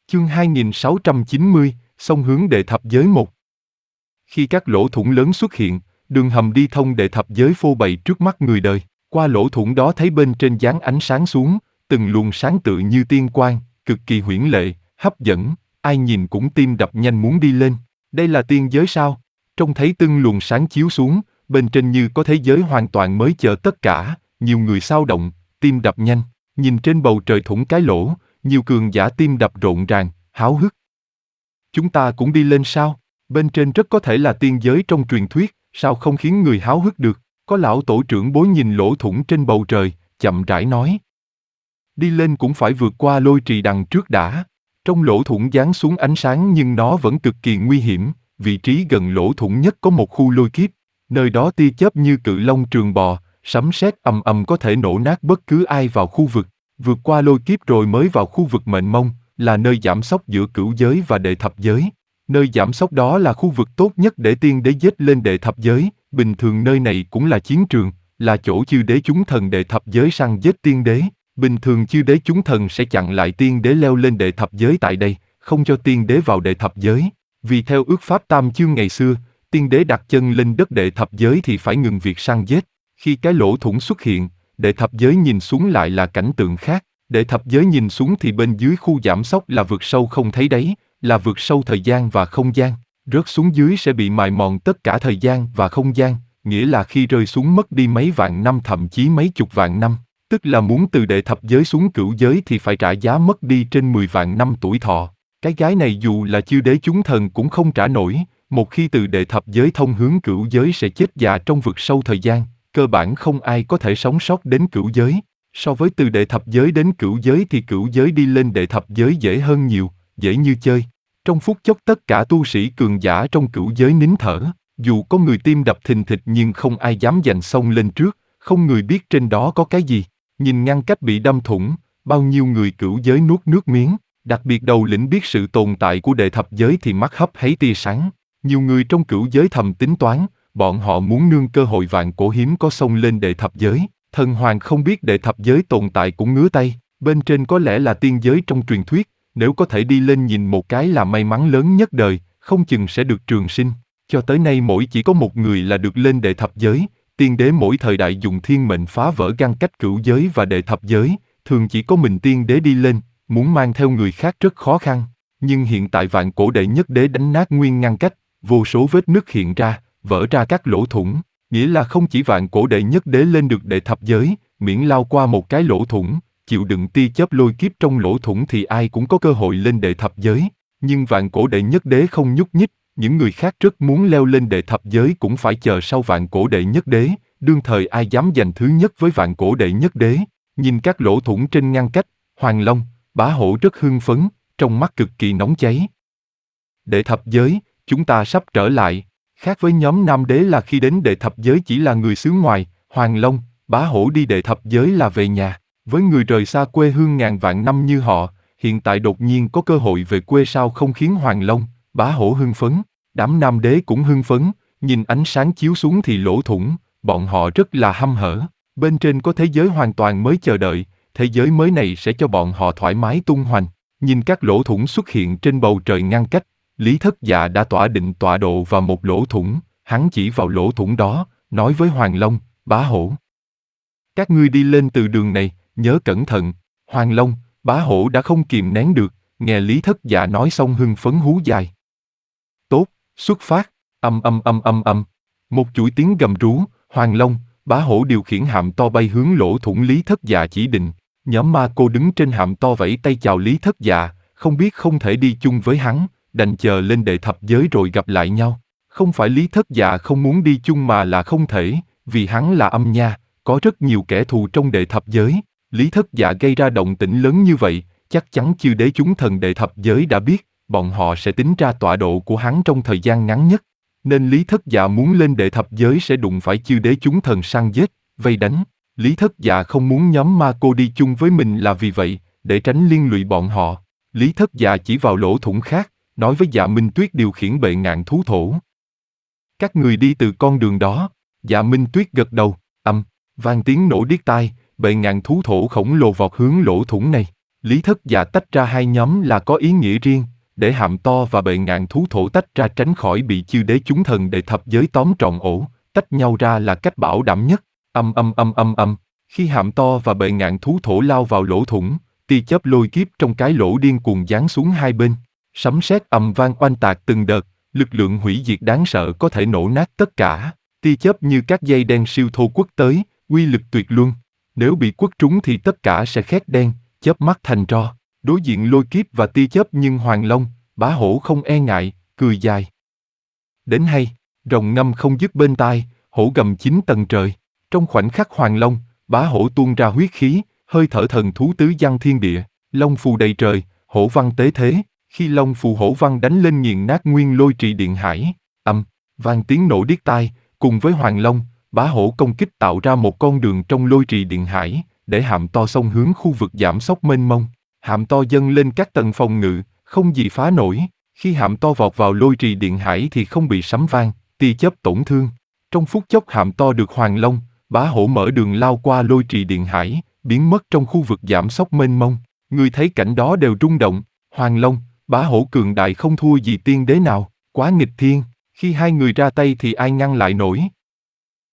Chương 2690, song hướng đệ thập giới 1. Khi các lỗ thủng lớn xuất hiện, đường hầm đi thông đệ thập giới phô bày trước mắt người đời. Qua lỗ thủng đó thấy bên trên giáng ánh sáng xuống, từng luồng sáng tự như tiên quang, cực kỳ huyễn lệ, hấp dẫn, ai nhìn cũng tim đập nhanh muốn đi lên. Đây là tiên giới sao? Trông thấy từng luồng sáng chiếu xuống, bên trên như có thế giới hoàn toàn mới chờ tất cả, nhiều người xao động, tim đập nhanh, nhìn trên bầu trời thủng cái lỗ, nhiều cường giả tim đập rộn ràng, háo hức. Chúng ta cũng đi lên sao? Bên trên rất có thể là tiên giới trong truyền thuyết, sao không khiến người háo hức được? Có lão tổ trưởng bối nhìn lỗ thủng trên bầu trời, chậm rãi nói. Đi lên cũng phải vượt qua lôi trì đằng trước đã. Trong lỗ thủng giáng xuống ánh sáng nhưng nó vẫn cực kỳ nguy hiểm, vị trí gần lỗ thủng nhất có một khu lôi kiếp. Nơi đó tia chớp như cự long trường bò, sấm sét ầm ầm có thể nổ nát bất cứ ai vào khu vực. Vượt qua lôi kiếp rồi mới vào khu vực mệnh mông, là nơi giảm sóc giữa cửu giới và đệ thập giới. Nơi giảm sóc đó là khu vực tốt nhất để tiên đế giết lên đệ thập giới, bình thường nơi này cũng là chiến trường, là chỗ chư đế chúng thần đệ thập giới săn giết tiên đế. Bình thường chư đế chúng thần sẽ chặn lại tiên đế leo lên đệ thập giới tại đây, không cho tiên đế vào đệ thập giới. Vì theo ước pháp tam chương ngày xưa, tiên đế đặt chân lên đất đệ thập giới thì phải ngừng việc săn giết. Khi cái lỗ thủng xuất hiện, đệ thập giới nhìn xuống lại là cảnh tượng khác. Đệ thập giới nhìn xuống thì bên dưới khu giảm sóc là vực sâu không thấy đáy, là vực sâu thời gian và không gian. Rớt xuống dưới sẽ bị mài mòn tất cả thời gian và không gian, nghĩa là khi rơi xuống mất đi mấy vạn năm thậm chí mấy chục vạn năm. Tức là muốn từ đệ thập giới xuống cửu giới thì phải trả giá mất đi trên 10 vạn năm tuổi thọ. Cái gái này dù là chư đế chúng thần cũng không trả nổi, một khi từ đệ thập giới thông hướng cửu giới sẽ chết già trong vực sâu thời gian, cơ bản không ai có thể sống sót đến cửu giới. So với từ đệ thập giới đến cửu giới thì cửu giới đi lên đệ thập giới dễ hơn nhiều, dễ như chơi. Trong phút chốc tất cả tu sĩ cường giả trong cửu giới nín thở, dù có người tim đập thình thịch nhưng không ai dám giành xông lên trước, không người biết trên đó có cái gì. Nhìn ngăn cách bị đâm thủng, bao nhiêu người cửu giới nuốt nước miếng, đặc biệt đầu lĩnh biết sự tồn tại của đệ thập giới thì mắt hấp háy tia sáng. Nhiều người trong cửu giới thầm tính toán, bọn họ muốn nương cơ hội vạn cổ hiếm có xông lên đệ thập giới. Thần hoàng không biết đệ thập giới tồn tại cũng ngứa tay, bên trên có lẽ là tiên giới trong truyền thuyết, nếu có thể đi lên nhìn một cái là may mắn lớn nhất đời, không chừng sẽ được trường sinh. Cho tới nay mỗi chỉ có một người là được lên đệ thập giới, tiên đế mỗi thời đại dùng thiên mệnh phá vỡ ngăn cách cửu giới và đệ thập giới, thường chỉ có mình tiên đế đi lên, muốn mang theo người khác rất khó khăn. Nhưng hiện tại vạn cổ đệ nhất đế đánh nát nguyên ngăn cách, vô số vết nứt hiện ra, vỡ ra các lỗ thủng. Nghĩa là không chỉ vạn cổ đệ nhất đế lên được đệ thập giới, miễn lao qua một cái lỗ thủng, chịu đựng tia chớp lôi kiếp trong lỗ thủng thì ai cũng có cơ hội lên đệ thập giới. Nhưng vạn cổ đệ nhất đế không nhúc nhích, những người khác rất muốn leo lên đệ thập giới cũng phải chờ sau vạn cổ đệ nhất đế, đương thời ai dám giành thứ nhất với vạn cổ đệ nhất đế. Nhìn các lỗ thủng trên ngăn cách, Hoàng Long, Bá Hổ rất hưng phấn, trong mắt cực kỳ nóng cháy. Đệ thập giới, chúng ta sắp trở lại. Khác với nhóm nam đế là khi đến đệ thập giới chỉ là người xứ ngoài, Hoàng Long, Bá Hổ đi đệ thập giới là về nhà. Với người rời xa quê hương ngàn vạn năm như họ, hiện tại đột nhiên có cơ hội về quê sao không khiến Hoàng Long, Bá Hổ hưng phấn. Đám nam đế cũng hưng phấn, nhìn ánh sáng chiếu xuống thì lỗ thủng, bọn họ rất là hăm hở. Bên trên có thế giới hoàn toàn mới chờ đợi, thế giới mới này sẽ cho bọn họ thoải mái tung hoành. Nhìn các lỗ thủng xuất hiện trên bầu trời ngăn cách, Lý Thất Dạ đã tỏa định tọa độ vào một lỗ thủng, hắn chỉ vào lỗ thủng đó, nói với Hoàng Long, Bá Hổ. Các ngươi đi lên từ đường này, nhớ cẩn thận. Hoàng Long, Bá Hổ đã không kìm nén được, nghe Lý Thất Dạ nói xong hưng phấn hú dài. Tốt, xuất phát, âm. Một chuỗi tiếng gầm rú, Hoàng Long, Bá Hổ điều khiển hạm to bay hướng lỗ thủng Lý Thất Dạ chỉ định. Nhóm ma cô đứng trên hạm to vẫy tay chào Lý Thất Dạ, không biết không thể đi chung với hắn, đành chờ lên đệ thập giới rồi gặp lại nhau. Không phải Lý Thất Dạ không muốn đi chung mà là không thể, vì hắn là âm nha, có rất nhiều kẻ thù trong đệ thập giới. Lý Thất Dạ gây ra động tĩnh lớn như vậy, chắc chắn chư đế chúng thần đệ thập giới đã biết, bọn họ sẽ tính ra tọa độ của hắn trong thời gian ngắn nhất. Nên Lý Thất Dạ muốn lên đệ thập giới sẽ đụng phải chư đế chúng thần săn giết, vây đánh. Lý Thất Dạ không muốn nhóm ma cô đi chung với mình là vì vậy, để tránh liên lụy bọn họ. Lý Thất Dạ chỉ vào lỗ thủng khác, nói với Dạ Minh Tuyết điều khiển bệ ngạn thú thổ. Các người đi từ con đường đó. Dạ Minh Tuyết gật đầu, vang tiếng nổ điếc tai, bệ ngạn thú thổ khổng lồ vọt hướng lỗ thủng này. Lý Thất Dạ tách ra hai nhóm là có ý nghĩa riêng, để Hàm To và Bệ Ngạn Thú Thổ tách ra tránh khỏi bị Chư Đế chúng thần đệ thập giới tóm trọn ổ, tách nhau ra là cách bảo đảm nhất. Khi Hàm To và Bệ Ngạn Thú Thổ lao vào lỗ thủng, tia chớp lôi kiếp trong cái lỗ điên cuồng giáng xuống hai bên. Sấm sét ầm vang oanh tạc từng đợt, lực lượng hủy diệt đáng sợ có thể nổ nát tất cả. Tia chớp như các dây đen siêu thô quất tới, uy lực tuyệt luân. Nếu bị quất trúng thì tất cả sẽ khét đen, chớp mắt thành tro. Đối diện lôi kiếp và tia chớp nhưng Hoàng Long, Bá Hổ không e ngại, cười dài. Đến hay, rồng ngâm không dứt bên tai, hổ gầm 9 tầng trời. Trong khoảnh khắc Hoàng Long, Bá Hổ tuôn ra huyết khí, hơi thở thần thú tứ giăng thiên địa, long phù đầy trời, hổ văn tế thế. Khi long phù hổ văn đánh lên nghiền nát nguyên lôi trì điện hải, vang tiếng nổ điếc tai, cùng với Hoàng Long, Bá Hổ công kích tạo ra một con đường trong lôi trì điện hải, để Hàm To xông hướng khu vực giảm sóc mênh mông. Hàm To dâng lên các tầng phòng ngự, không gì phá nổi. Khi Hàm To vọt vào lôi trì điện hải thì không bị sấm vang, tia chớp tổn thương. Trong phút chốc Hàm To được Hoàng Long, Bá Hổ mở đường lao qua lôi trì điện hải, biến mất trong khu vực giảm sóc mênh mông. Người thấy cảnh đó đều rung động. Hoàng Long, Bá Hổ cường đại không thua gì tiên đế nào, quá nghịch thiên. Khi hai người ra tay thì ai ngăn lại nổi?